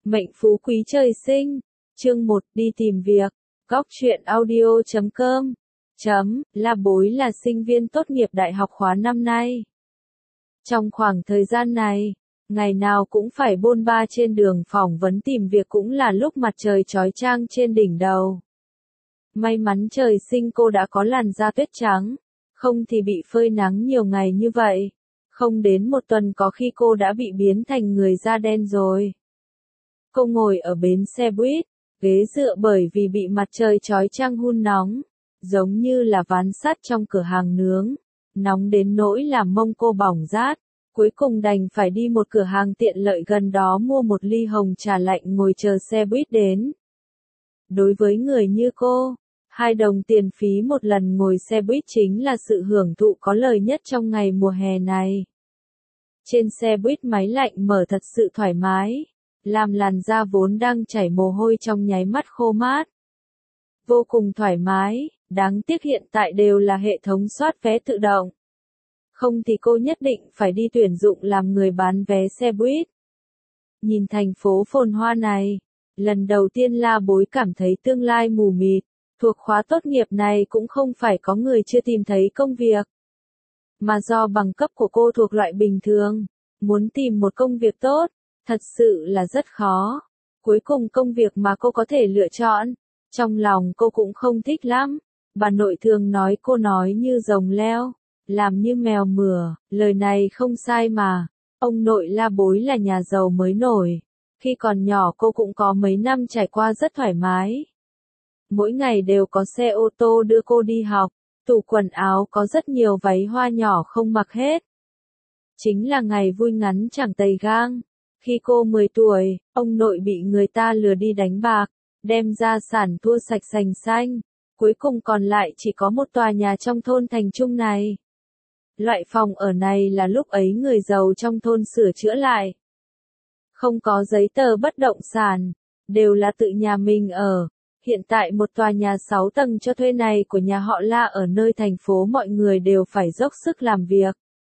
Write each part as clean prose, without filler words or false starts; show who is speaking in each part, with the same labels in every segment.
Speaker 1: Mệnh phú quý trời sinh. Chương 1 đi tìm việc. Góc truyện audio.com. La Bối là sinh viên tốt nghiệp đại học khóa năm nay. Trong khoảng thời gian này, ngày nào cũng phải bôn ba trên đường phỏng vấn tìm việc cũng là lúc mặt trời chói chang trên đỉnh đầu. May mắn trời sinh cô đã có làn da tuyết trắng, không thì bị phơi nắng nhiều ngày như vậy. Không đến một tuần có khi cô đã bị biến thành người da đen rồi. Cô ngồi ở bến xe buýt, ghế dựa bởi vì bị mặt trời chói chang hun nóng, giống như là ván sắt trong cửa hàng nướng, nóng đến nỗi làm mông cô bỏng rát. Cuối cùng đành phải đi một cửa hàng tiện lợi gần đó mua một ly hồng trà lạnh ngồi chờ xe buýt đến. Đối với người như cô, 2 đồng tiền phí một lần ngồi xe buýt chính là sự hưởng thụ có lời nhất trong ngày mùa hè này. Trên xe buýt máy lạnh mở thật sự thoải mái, làm làn da vốn đang chảy mồ hôi trong nháy mắt khô mát. Vô cùng thoải mái, đáng tiếc hiện tại đều là hệ thống soát vé tự động. Không thì cô nhất định phải đi tuyển dụng làm người bán vé xe buýt. Nhìn thành phố phồn hoa này, lần đầu tiên La Bối cảm thấy tương lai mù mịt, thuộc khóa tốt nghiệp này cũng không phải có người chưa tìm thấy công việc. Mà do bằng cấp của cô thuộc loại bình thường, muốn tìm một công việc tốt, thật sự là rất khó. Cuối cùng công việc mà cô có thể lựa chọn, trong lòng cô cũng không thích lắm. Bà nội thường nói cô nói như rồng leo, làm như mèo mửa, lời này không sai mà. Ông nội La Bối là nhà giàu mới nổi. Khi còn nhỏ cô cũng có mấy năm trải qua rất thoải mái. Mỗi ngày đều có xe ô tô đưa cô đi học, tủ quần áo có rất nhiều váy hoa nhỏ không mặc hết. Chính là ngày vui ngắn chẳng tày gang. Khi cô 10 tuổi, ông nội bị người ta lừa đi đánh bạc, đem gia sản thua sạch sành xanh. Cuối cùng còn lại chỉ có một tòa nhà trong thôn Thành Trung này. Loại phòng ở này là lúc ấy người giàu trong thôn sửa chữa lại. Không có giấy tờ bất động sản, đều là tự nhà mình ở. Hiện tại một tòa nhà 6 tầng cho thuê này của nhà họ La ở nơi thành phố mọi người đều phải dốc sức làm việc.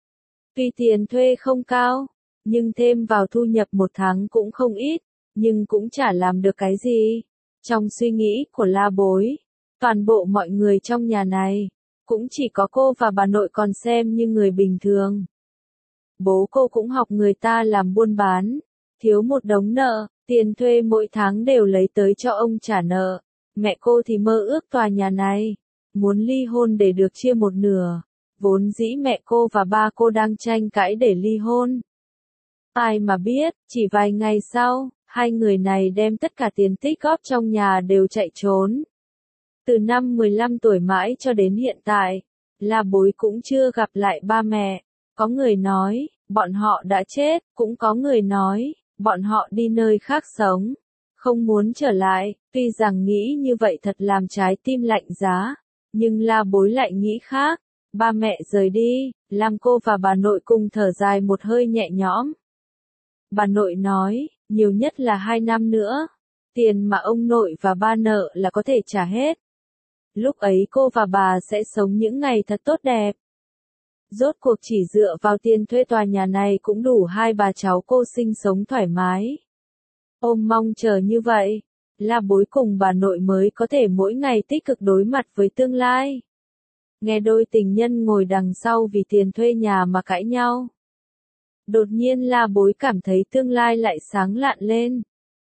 Speaker 1: Tuy tiền thuê không cao, nhưng thêm vào thu nhập một tháng cũng không ít, nhưng cũng chả làm được cái gì. Trong suy nghĩ của La Bối, toàn bộ mọi người trong nhà này, cũng chỉ có cô và bà nội còn xem như người bình thường. Bố cô cũng học người ta làm buôn bán, thiếu một đống nợ, tiền thuê mỗi tháng đều lấy tới cho ông trả nợ. Mẹ cô thì mơ ước tòa nhà này, muốn ly hôn để được chia một nửa. Vốn dĩ mẹ cô và ba cô đang tranh cãi để ly hôn. Ai mà biết, chỉ vài ngày sau, hai người này đem tất cả tiền tích góp trong nhà đều chạy trốn. Từ năm 15 tuổi mãi cho đến hiện tại, La Bối cũng chưa gặp lại ba mẹ. Có người nói, bọn họ đã chết, cũng có người nói, bọn họ đi nơi khác sống, không muốn trở lại. Tuy rằng nghĩ như vậy thật làm trái tim lạnh giá, nhưng La Bối lại nghĩ khác. Ba mẹ rời đi, làm cô và bà nội cùng thở dài một hơi nhẹ nhõm. Bà nội nói, nhiều nhất là 2 năm nữa, tiền mà ông nội và ba nợ là có thể trả hết. Lúc ấy cô và bà sẽ sống những ngày thật tốt đẹp. Rốt cuộc chỉ dựa vào tiền thuê tòa nhà này cũng đủ hai bà cháu cô sinh sống thoải mái. Ôm mong chờ như vậy, La Bối cùng bà nội mới có thể mỗi ngày tích cực đối mặt với tương lai. Nghe đôi tình nhân ngồi đằng sau vì tiền thuê nhà mà cãi nhau. Đột nhiên La Bối cảm thấy tương lai lại sáng lạn lên.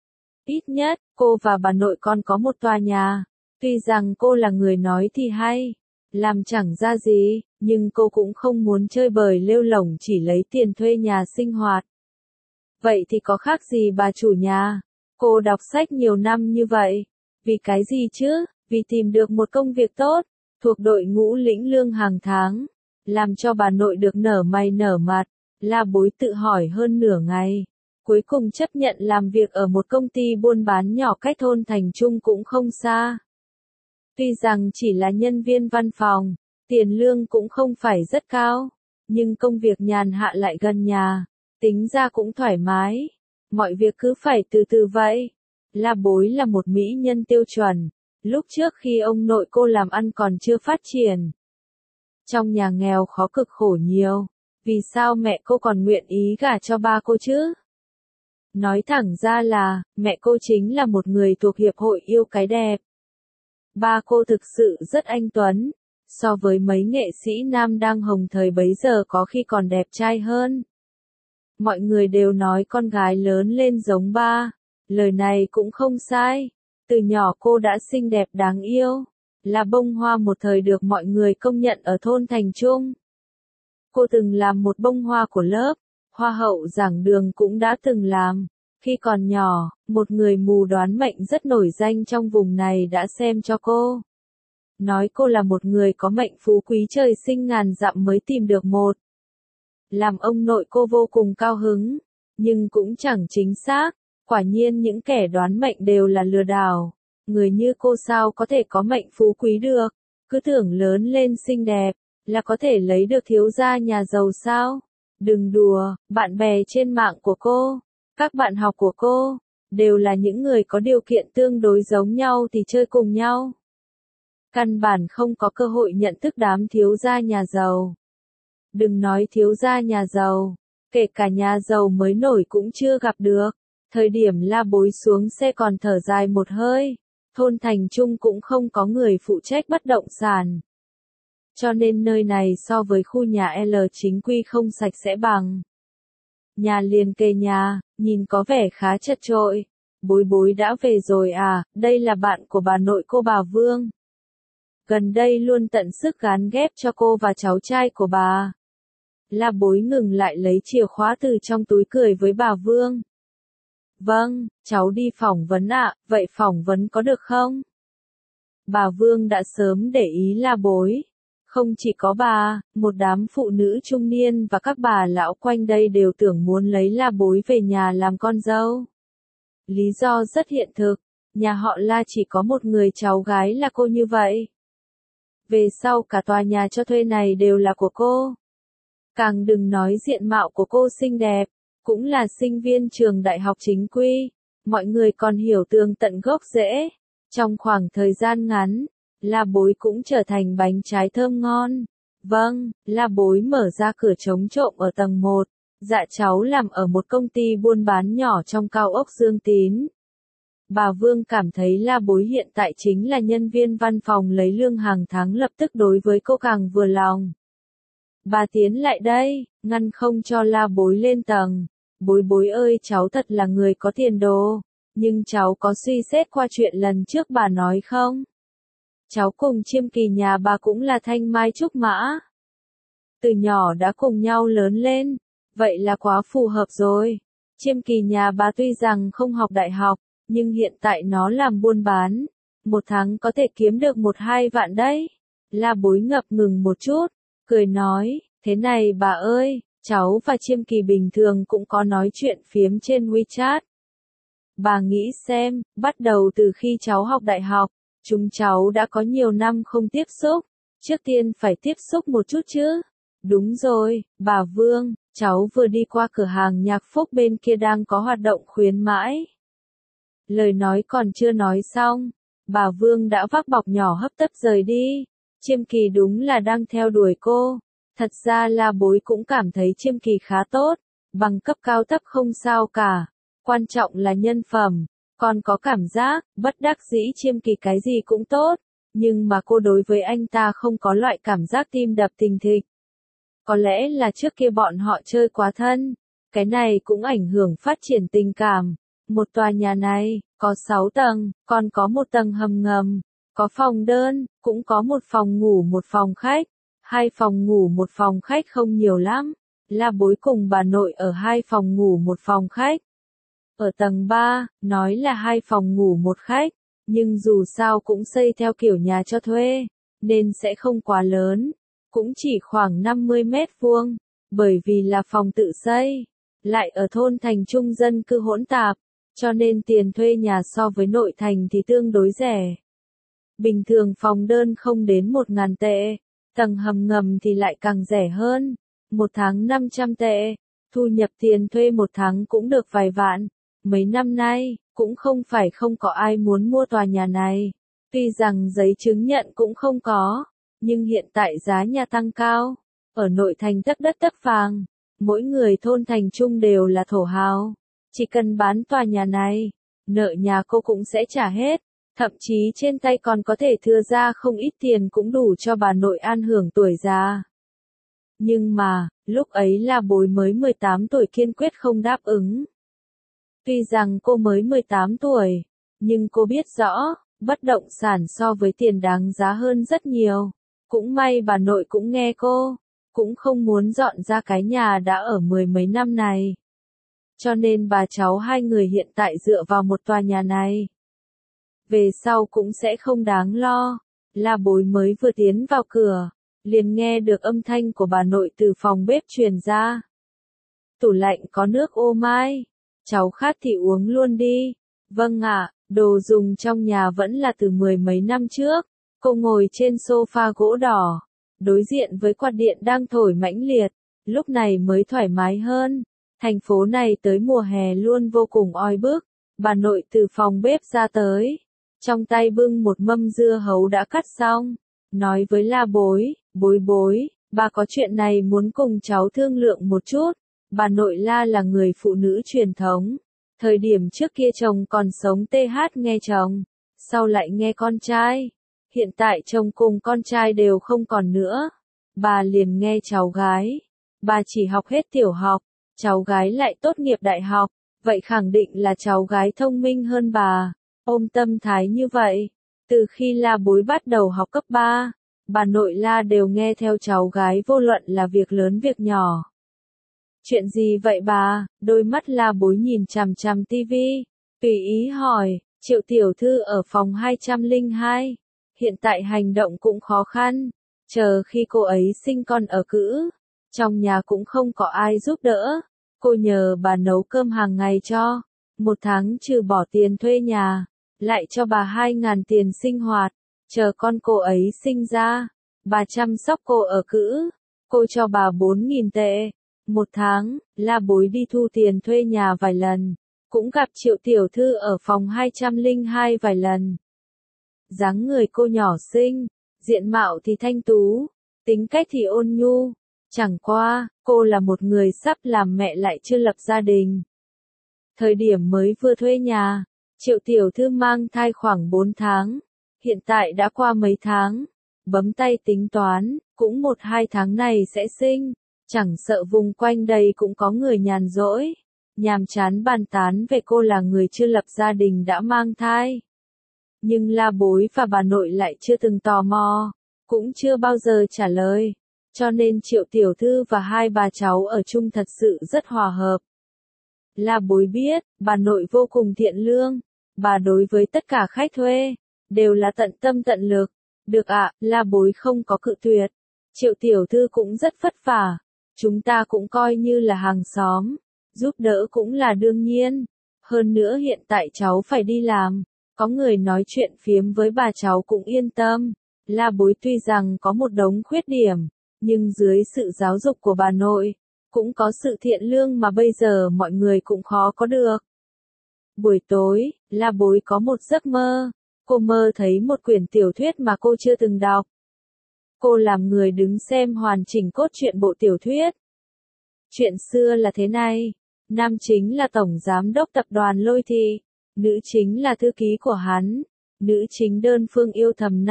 Speaker 1: Ít nhất, cô và bà nội con có một tòa nhà. Tuy rằng cô là người nói thì hay, làm chẳng ra gì, nhưng cô cũng không muốn chơi bời lêu lổng chỉ lấy tiền thuê nhà sinh hoạt. Vậy thì có khác gì bà chủ nhà? Cô đọc sách nhiều năm như vậy. Vì cái gì chứ? Vì tìm được một công việc tốt, thuộc đội ngũ lĩnh lương hàng tháng, làm cho bà nội được nở mày nở mặt. La Bối tự hỏi hơn nửa ngày, cuối cùng chấp nhận làm việc ở một công ty buôn bán nhỏ cách thôn Thành Trung cũng không xa. Tuy rằng chỉ là nhân viên văn phòng, tiền lương cũng không phải rất cao, nhưng công việc nhàn hạ lại gần nhà, tính ra cũng thoải mái. Mọi việc cứ phải từ từ vậy. La Bối là một mỹ nhân tiêu chuẩn. Lúc trước khi ông nội cô làm ăn còn chưa phát triển, trong nhà nghèo khó cực khổ nhiều, vì sao mẹ cô còn nguyện ý gả cho ba cô chứ? Nói thẳng ra là, mẹ cô chính là một người thuộc hiệp hội yêu cái đẹp. Ba cô thực sự rất anh tuấn, so với mấy nghệ sĩ nam đang hồng thời bấy giờ có khi còn đẹp trai hơn. Mọi người đều nói con gái lớn lên giống ba, lời này cũng không sai. Từ nhỏ cô đã xinh đẹp đáng yêu, là bông hoa một thời được mọi người công nhận ở thôn Thành Trung. Cô từng làm một bông hoa của lớp, hoa hậu giảng đường cũng đã từng làm. Khi còn nhỏ, một người mù đoán mệnh rất nổi danh trong vùng này đã xem cho cô. Nói cô là một người có mệnh phú quý trời sinh ngàn dặm mới tìm được một. Làm ông nội cô vô cùng cao hứng, nhưng cũng chẳng chính xác. Quả nhiên những kẻ đoán mệnh đều là lừa đảo. Người như cô sao có thể có mệnh phú quý được, cứ tưởng lớn lên xinh đẹp, là có thể lấy được thiếu gia nhà giàu sao? Đừng đùa, bạn bè trên mạng của cô, các bạn học của cô, đều là những người có điều kiện tương đối giống nhau thì chơi cùng nhau. Căn bản không có cơ hội nhận thức đám thiếu gia nhà giàu. Đừng nói thiếu gia nhà giàu, kể cả nhà giàu mới nổi cũng chưa gặp được. Thời điểm La Bối xuống xe còn thở dài một hơi, thôn Thành Trung cũng không có người phụ trách bất động sản. Cho nên nơi này so với khu nhà L chính quy không sạch sẽ bằng. Nhà liền kề nhà, nhìn có vẻ khá chật chội. Bối bối đã về rồi à, đây là bạn của bà nội cô bà Vương. Gần đây luôn tận sức gán ghép cho cô và cháu trai của bà. La Bối ngừng lại lấy chìa khóa từ trong túi cười với bà Vương. Vâng, cháu đi phỏng vấn ạ, vậy phỏng vấn có được không? Bà Vương đã sớm để ý La Bối. Không chỉ có bà, một đám phụ nữ trung niên và các bà lão quanh đây đều tưởng muốn lấy La Bối về nhà làm con dâu. Lý do rất hiện thực, nhà họ La chỉ có một người cháu gái là cô như vậy. Về sau cả tòa nhà cho thuê này đều là của cô. Càng đừng nói diện mạo của cô xinh đẹp, cũng là sinh viên trường đại học chính quy. Mọi người còn hiểu tường tận gốc rễ. Trong khoảng thời gian ngắn, La Bối cũng trở thành bánh trái thơm ngon. Vâng, La Bối mở ra cửa chống trộm ở tầng 1. Dạ cháu làm ở một công ty buôn bán nhỏ trong cao ốc Dương Tín. Bà Vương cảm thấy La Bối hiện tại chính là nhân viên văn phòng lấy lương hàng tháng, lập tức đối với cô càng vừa lòng. Bà tiến lại đây, ngăn không cho La Bối lên tầng. Bối bối ơi, cháu thật là người có tiền đồ, nhưng cháu có suy xét qua chuyện lần trước bà nói không? Cháu cùng Chiêm Kỳ nhà bà cũng là thanh mai trúc mã. Từ nhỏ đã cùng nhau lớn lên, vậy là quá phù hợp rồi. Chiêm Kỳ nhà bà tuy rằng không học đại học, nhưng hiện tại nó làm buôn bán, một tháng có thể kiếm được 1-2 vạn đấy. La Bối ngập ngừng một chút, cười nói, thế này bà ơi, cháu và Chiêm Kỳ bình thường cũng có nói chuyện phiếm trên WeChat. Bà nghĩ xem, bắt đầu từ khi cháu học đại học, chúng cháu đã có nhiều năm không tiếp xúc, trước tiên phải tiếp xúc một chút chứ. Đúng rồi, bà Vương, cháu vừa đi qua cửa hàng nhạc Phúc bên kia đang có hoạt động khuyến mãi. Lời nói còn chưa nói xong, bà Vương đã vác bọc nhỏ hấp tấp rời đi. Chiêm Kỳ đúng là đang theo đuổi cô. Thật ra La Bối cũng cảm thấy Chiêm Kỳ khá tốt, bằng cấp cao thấp không sao cả. Quan trọng là nhân phẩm, còn có cảm giác, bất đắc dĩ Chiêm Kỳ cái gì cũng tốt, nhưng mà cô đối với anh ta không có loại cảm giác tim đập thình thịch. Có lẽ là trước kia bọn họ chơi quá thân, cái này cũng ảnh hưởng phát triển tình cảm. Một tòa nhà này, có 6 tầng, còn có một tầng hầm ngầm, có phòng đơn, cũng có một phòng ngủ một phòng khách, 2 phòng ngủ một phòng khách không nhiều lắm. La Bối cùng bà nội ở 2 phòng ngủ một phòng khách. Ở tầng 3, nói là 2 phòng ngủ một khách, nhưng dù sao cũng xây theo kiểu nhà cho thuê, nên sẽ không quá lớn, cũng chỉ khoảng 50 mét vuông, bởi vì là phòng tự xây, lại ở thôn Thành Trung dân cư hỗn tạp, cho nên tiền thuê nhà so với nội thành thì tương đối rẻ. Bình thường phòng đơn không đến 1.000 tệ, tầng hầm ngầm thì lại càng rẻ hơn, một tháng 500 tệ, thu nhập tiền thuê một tháng cũng được vài vạn. Mấy năm nay, cũng không phải không có ai muốn mua tòa nhà này, tuy rằng giấy chứng nhận cũng không có, nhưng hiện tại giá nhà tăng cao, ở nội thành tấc đất tấc vàng, mỗi người thôn Thành Trung đều là thổ hào. Chỉ cần bán tòa nhà này, nợ nhà cô cũng sẽ trả hết, thậm chí trên tay còn có thể thừa ra không ít tiền cũng đủ cho bà nội an hưởng tuổi già. Nhưng mà, lúc ấy La Bối mới 18 tuổi kiên quyết không đáp ứng. Tuy rằng cô mới 18 tuổi, nhưng cô biết rõ, bất động sản so với tiền đáng giá hơn rất nhiều. Cũng may bà nội cũng nghe cô, cũng không muốn dọn ra cái nhà đã ở mười mấy năm này. Cho nên bà cháu hai người hiện tại dựa vào một tòa nhà này. Về sau cũng sẽ không đáng lo. La Bối mới vừa tiến vào cửa, liền nghe được âm thanh của bà nội từ phòng bếp truyền ra. Tủ lạnh có nước ô mai, cháu khát thì uống luôn đi. Vâng ạ, đồ dùng trong nhà vẫn là từ mười mấy năm trước. Cô ngồi trên sofa gỗ đỏ, đối diện với quạt điện đang thổi mãnh liệt, lúc này mới thoải mái hơn. Thành phố này tới mùa hè luôn vô cùng oi bức. Bà nội từ phòng bếp ra tới, trong tay bưng một mâm dưa hấu đã cắt xong, nói với La Bối, bối bối, bà có chuyện này muốn cùng cháu thương lượng một chút. Bà nội La là người phụ nữ truyền thống. Thời điểm trước kia chồng còn sống TH nghe chồng, sau lại nghe con trai. Hiện tại chồng cùng con trai đều không còn nữa. Bà liền nghe cháu gái. Bà chỉ học hết tiểu học, cháu gái lại tốt nghiệp đại học. Vậy khẳng định là cháu gái thông minh hơn bà. Ôm tâm thái như vậy, từ khi La Bối bắt đầu học cấp 3, bà nội La đều nghe theo cháu gái vô luận là việc lớn việc nhỏ. Chuyện gì vậy bà? Đôi mắt La Bối nhìn chằm chằm tivi, tùy ý hỏi, Triệu tiểu thư ở phòng 202, hiện tại hành động cũng khó khăn, chờ khi cô ấy sinh con ở cữ, trong nhà cũng không có ai giúp đỡ, cô nhờ bà nấu cơm hàng ngày cho, một tháng trừ bỏ tiền thuê nhà, lại cho bà 2.000 tiền sinh hoạt, chờ con cô ấy sinh ra, bà chăm sóc cô ở cữ, cô cho bà 4.000 tệ. Một tháng, La Bối đi thu tiền thuê nhà vài lần, cũng gặp Triệu tiểu thư ở phòng 202 vài lần. Dáng người cô nhỏ xinh, diện mạo thì thanh tú, tính cách thì ôn nhu, chẳng qua, cô là một người sắp làm mẹ lại chưa lập gia đình. Thời điểm mới vừa thuê nhà, Triệu tiểu thư mang thai khoảng 4 tháng, hiện tại đã qua mấy tháng, bấm tay tính toán, cũng 1-2 tháng này sẽ sinh. Chẳng sợ vùng quanh đây cũng có người nhàn rỗi, nhàm chán bàn tán về cô là người chưa lập gia đình đã mang thai. Nhưng La Bối và bà nội lại chưa từng tò mò, cũng chưa bao giờ trả lời, cho nên Triệu tiểu thư và hai bà cháu ở chung thật sự rất hòa hợp. La Bối biết, bà nội vô cùng thiện lương, bà đối với tất cả khách thuê, đều là tận tâm tận lực. Được ạ, La Bối không có cự tuyệt. Triệu tiểu thư cũng rất vất vả. Chúng ta cũng coi như là hàng xóm, giúp đỡ cũng là đương nhiên. Hơn nữa hiện tại cháu phải đi làm, có người nói chuyện phiếm với bà cháu cũng yên tâm. La Bối tuy rằng có một đống khuyết điểm, nhưng dưới sự giáo dục của bà nội, cũng có sự thiện lương mà bây giờ mọi người cũng khó có được. Buổi tối, La Bối có một giấc mơ. Cô mơ thấy một quyển tiểu thuyết mà cô chưa từng đọc. Cô làm người đứng xem hoàn chỉnh cốt truyện bộ tiểu thuyết. Chuyện xưa là thế này, nam chính là tổng giám đốc tập đoàn Lôi Thị, nữ chính là thư ký của hắn, nữ chính đơn phương yêu thầm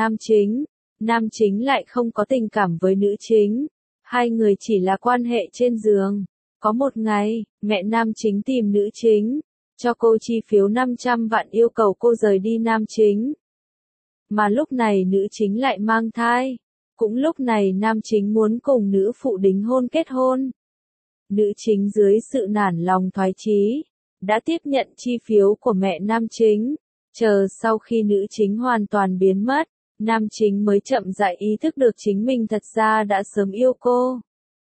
Speaker 1: nam chính lại không có tình cảm với nữ chính, hai người chỉ là quan hệ trên giường. Có một ngày, mẹ nam chính tìm nữ chính, cho cô chi phiếu 500 vạn yêu cầu cô rời đi nam chính. Mà lúc này nữ chính lại mang thai. Cũng lúc này nam chính muốn cùng nữ phụ đính hôn kết hôn. Nữ chính dưới sự nản lòng thoái chí, đã tiếp nhận chi phiếu của mẹ nam chính. Chờ sau khi nữ chính hoàn toàn biến mất, nam chính mới chậm rãi ý thức được chính mình thật ra đã sớm yêu cô.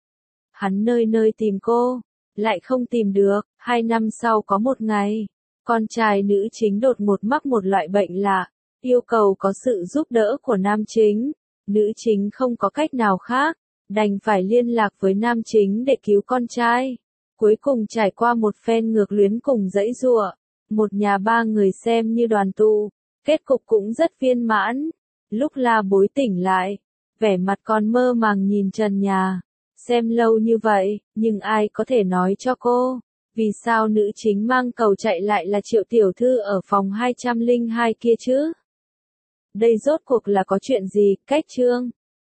Speaker 1: Hắn nơi nơi tìm cô, lại không tìm được. 2 năm sau có một ngày, con trai nữ chính đột ngột mắc một loại bệnh lạ, yêu cầu có sự giúp đỡ của nam chính. Nữ chính không có cách nào khác, đành phải liên lạc với nam chính để cứu con trai. Cuối cùng trải qua một phen ngược luyến cùng dãy giụa, một nhà 3 người xem như đoàn tụ, kết cục cũng rất viên mãn. Lúc La Bối tỉnh lại, vẻ mặt còn mơ màng nhìn trần nhà, xem lâu như vậy, nhưng ai có thể nói cho cô, Vì sao nữ chính mang cầu chạy lại là Triệu tiểu thư ở phòng 202 kia chứ? Đây rốt cuộc là có chuyện gì? Cách chương